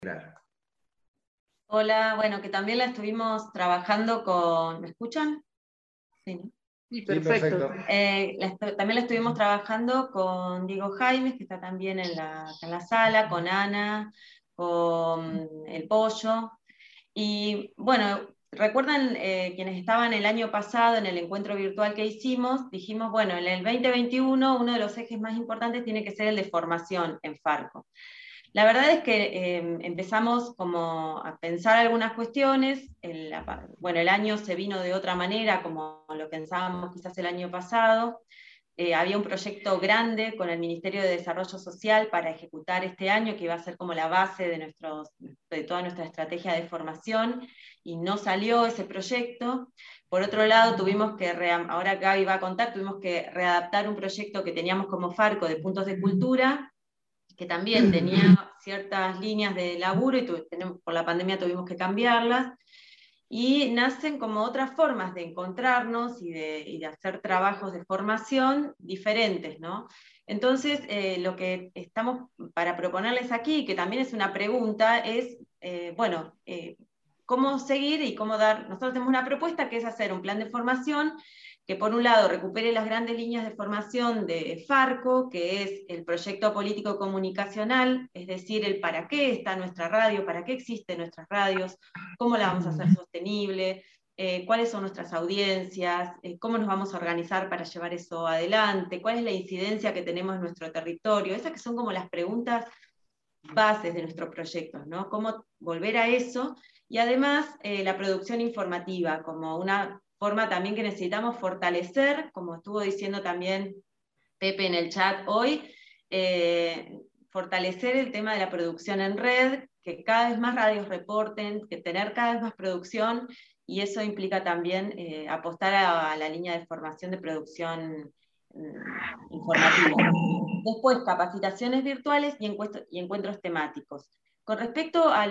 Hola, bueno, que también la estuvimos trabajando con... ¿Me escuchan? Sí, ¿no? Sí, perfecto. También la estuvimos trabajando con Diego Jaimes, que está también en la sala, con Ana, con el Pollo. Y bueno, recuerdan quienes estaban el año pasado en el encuentro virtual que hicimos, dijimos, bueno, en el 2021 uno de los ejes más importantes tiene que ser el de formación en Farco. La verdad es que empezamos como a pensar algunas cuestiones, bueno, el año se vino de otra manera como lo pensábamos quizás el año pasado. Había un proyecto grande con el Ministerio de Desarrollo Social para ejecutar este año, que iba a ser como la base de toda nuestra estrategia de formación, y no salió ese proyecto. Por otro lado, ahora Gaby va a contar, tuvimos que readaptar un proyecto que teníamos como Farco de puntos de cultura, que también tenía ciertas líneas de laburo y por la pandemia tuvimos que cambiarlas, y nacen como otras formas de encontrarnos y de hacer trabajos de formación diferentes, ¿no? Entonces, lo que estamos para proponerles aquí, que también es una pregunta, es, bueno, cómo seguir y cómo dar. Nosotros tenemos una propuesta que es hacer un plan de formación que por un lado recupere las grandes líneas de formación de Farco, que es el proyecto político comunicacional, es decir, el para qué está nuestra radio, para qué existen nuestras radios, cómo la vamos a hacer sostenible, cuáles son nuestras audiencias, cómo nos vamos a organizar para llevar eso adelante, cuál es la incidencia que tenemos en nuestro territorio. Esas que son como las preguntas bases de nuestros proyectos, ¿no? Cómo volver a eso, y además la producción informativa como una forma también que necesitamos fortalecer, como estuvo diciendo también Pepe en el chat hoy, fortalecer el tema de la producción en red, que cada vez más radios reporten, que tener cada vez más producción, y eso implica también apostar a la línea de formación de producción informativa. Después, capacitaciones virtuales y encuentros temáticos. Con respecto a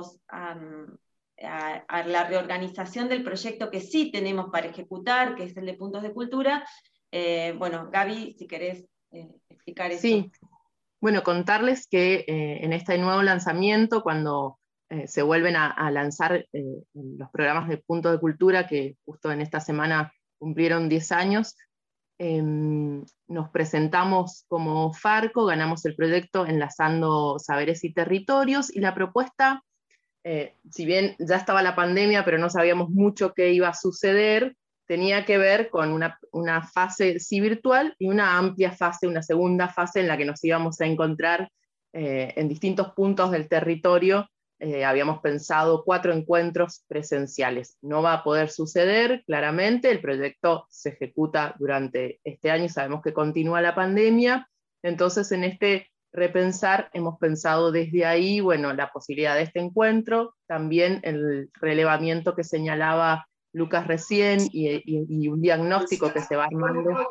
la reorganización del proyecto que sí tenemos para ejecutar, que es el de puntos de cultura, bueno, Gaby, si querés explicar eso. Sí, bueno, contarles que en este nuevo lanzamiento, cuando se vuelven a lanzar los programas de Punto de Cultura, que justo en esta semana cumplieron 10 años, nos presentamos como Farco, ganamos el proyecto Enlazando Saberes y Territorios, y la propuesta, si bien ya estaba la pandemia, pero no sabíamos mucho qué iba a suceder, tenía que ver con una fase sí virtual y una amplia fase, una segunda fase en la que nos íbamos a encontrar en distintos puntos del territorio. Habíamos pensado 4 encuentros presenciales. No va a poder suceder, claramente, el proyecto se ejecuta durante este año y sabemos que continúa la pandemia, entonces en este repensar hemos pensado desde ahí, bueno, la posibilidad de este encuentro, también el relevamiento que señalaba Lucas recién y un diagnóstico que se va armando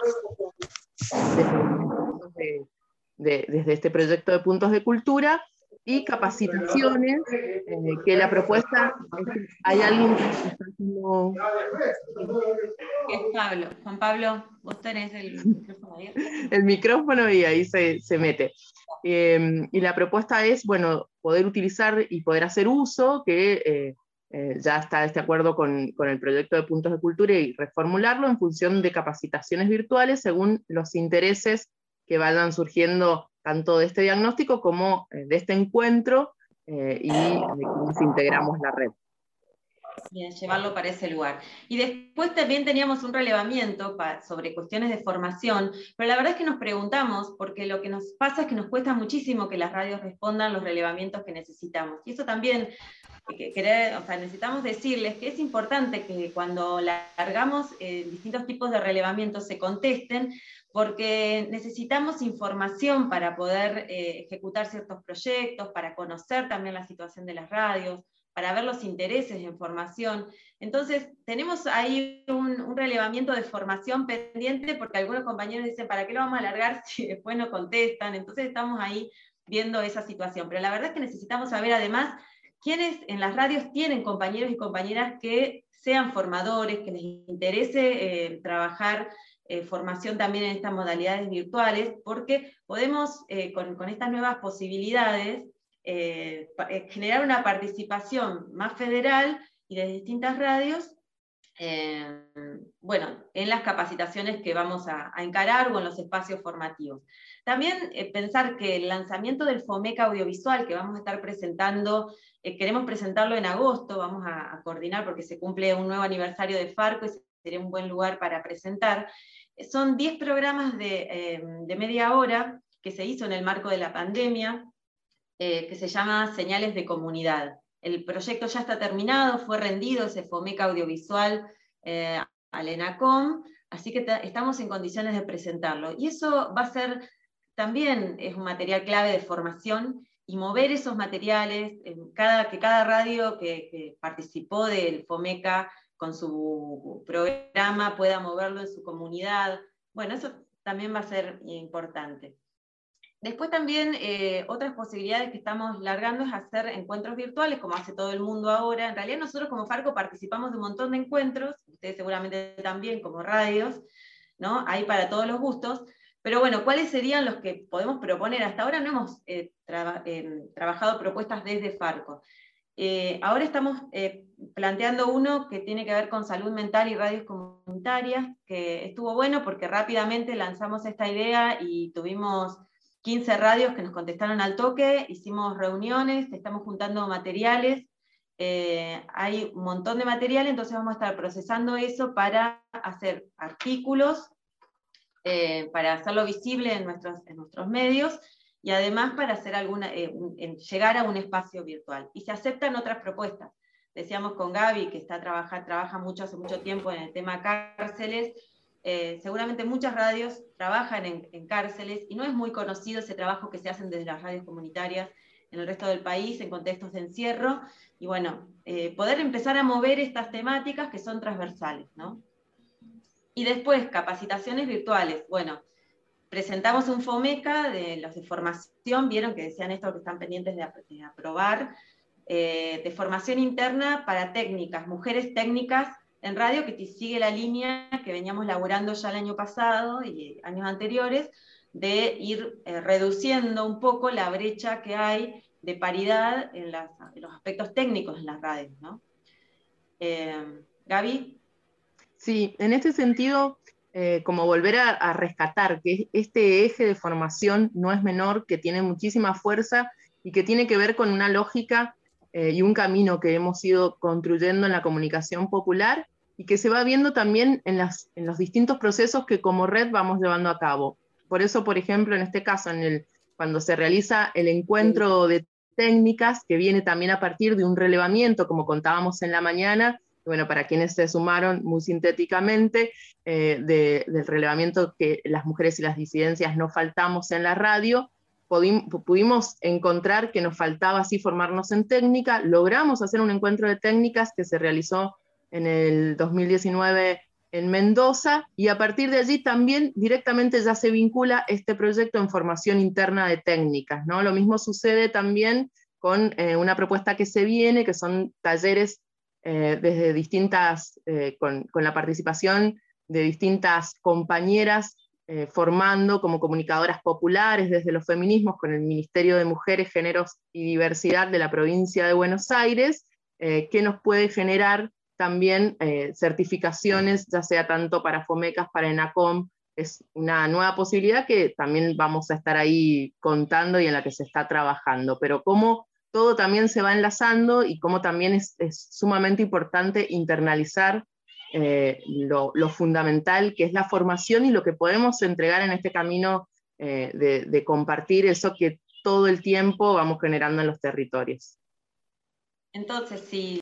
desde este proyecto de puntos de cultura y capacitaciones, que la propuesta, hay alguien que está haciendo... Es Pablo. Juan Pablo, vos tenés el micrófono abierto. El micrófono y ahí se mete. Y la propuesta es, bueno, poder utilizar y poder hacer uso, que ya está este acuerdo con el proyecto de puntos de cultura, y reformularlo en función de capacitaciones virtuales según los intereses que vayan surgiendo tanto de este diagnóstico como de este encuentro, y de quienes integramos la red. Bien, llevarlo para ese lugar. Y después también teníamos un relevamiento sobre cuestiones de formación, pero la verdad es que nos preguntamos, porque lo que nos pasa es que nos cuesta muchísimo que las radios respondan los relevamientos que necesitamos. Y eso también, necesitamos decirles que es importante que cuando largamos distintos tipos de relevamientos se contesten, porque necesitamos información para poder ejecutar ciertos proyectos, para conocer también la situación de las radios, para ver los intereses en formación. Entonces, tenemos ahí un relevamiento de formación pendiente, porque algunos compañeros dicen, ¿para qué lo vamos a alargar si después no contestan? Entonces estamos ahí viendo esa situación. Pero la verdad es que necesitamos saber además quiénes en las radios tienen compañeros y compañeras que sean formadores, que les interese trabajar formación también en estas modalidades virtuales, porque podemos, con estas nuevas posibilidades, generar una participación más federal y de distintas radios, bueno, en las capacitaciones que vamos a encarar o en los espacios formativos. También pensar que el lanzamiento del FOMEC audiovisual que vamos a estar presentando, queremos presentarlo en agosto, vamos a coordinar porque se cumple un nuevo aniversario de Farco y sería un buen lugar para presentar. Son 10 programas de media hora que se hizo en el marco de la pandemia, que se llama Señales de Comunidad. El proyecto ya está terminado, fue rendido ese FOMEC audiovisual al ENACOM, así que estamos en condiciones de presentarlo. Y eso va a ser, también es un material clave de formación, y mover esos materiales, que cada radio que participó del FOMECA con su programa pueda moverlo en su comunidad. Bueno, eso también va a ser importante. Después también otras posibilidades que estamos largando es hacer encuentros virtuales, como hace todo el mundo ahora. En realidad nosotros como Farco participamos de un montón de encuentros, ustedes seguramente también como radios, ¿no? Hay para todos los gustos. Pero bueno, ¿cuáles serían los que podemos proponer? Hasta ahora no hemos trabajado propuestas desde Farco. Ahora estamos planteando uno que tiene que ver con salud mental y radios comunitarias, que estuvo bueno porque rápidamente lanzamos esta idea y tuvimos 15 radios que nos contestaron al toque, hicimos reuniones, estamos juntando materiales, hay un montón de material, entonces vamos a estar procesando eso para hacer artículos, para hacerlo visible en nuestros medios, y además para hacer llegar a un espacio virtual. Y se aceptan otras propuestas. Decíamos con Gaby, que trabaja mucho, hace mucho tiempo en el tema cárceles. Seguramente muchas radios trabajan en cárceles, y no es muy conocido ese trabajo que se hacen desde las radios comunitarias en el resto del país, en contextos de encierro, y bueno, poder empezar a mover estas temáticas que son transversales, ¿no? Y después, capacitaciones virtuales. Bueno, presentamos un FOMECA de los de formación, vieron que decían esto que están pendientes de aprobar, de formación interna para técnicas, mujeres técnicas en radio, que sigue la línea que veníamos laburando ya el año pasado y años anteriores, de ir reduciendo un poco la brecha que hay de paridad en los aspectos técnicos en las radios, ¿no? Gaby. Sí, en este sentido, como volver a rescatar que este eje de formación no es menor, que tiene muchísima fuerza y que tiene que ver con una lógica y un camino que hemos ido construyendo en la comunicación popular, y que se va viendo también en los distintos procesos que como red vamos llevando a cabo. Por eso, por ejemplo, en este caso, cuando se realiza el encuentro de técnicas, que viene también a partir de un relevamiento, como contábamos en la mañana, bueno, para quienes se sumaron muy sintéticamente, del relevamiento que las mujeres y las disidencias no faltamos en la radio, pudimos encontrar que nos faltaba así formarnos en técnica, logramos hacer un encuentro de técnicas que se realizó en el 2019 en Mendoza, y a partir de allí también directamente ya se vincula este proyecto en formación interna de técnicas, ¿no? Lo mismo sucede también con una propuesta que se viene, que son talleres desde distintas, con la participación de distintas compañeras formando como comunicadoras populares desde los feminismos con el Ministerio de Mujeres, Géneros y Diversidad de la provincia de Buenos Aires, que nos puede generar también certificaciones, ya sea tanto para FOMECAS, para ENACOM. Es una nueva posibilidad que también vamos a estar ahí contando y en la que se está trabajando, pero cómo todo también se va enlazando y cómo también es sumamente importante internalizar lo fundamental que es la formación y lo que podemos entregar en este camino de compartir eso que todo el tiempo vamos generando en los territorios. Entonces, si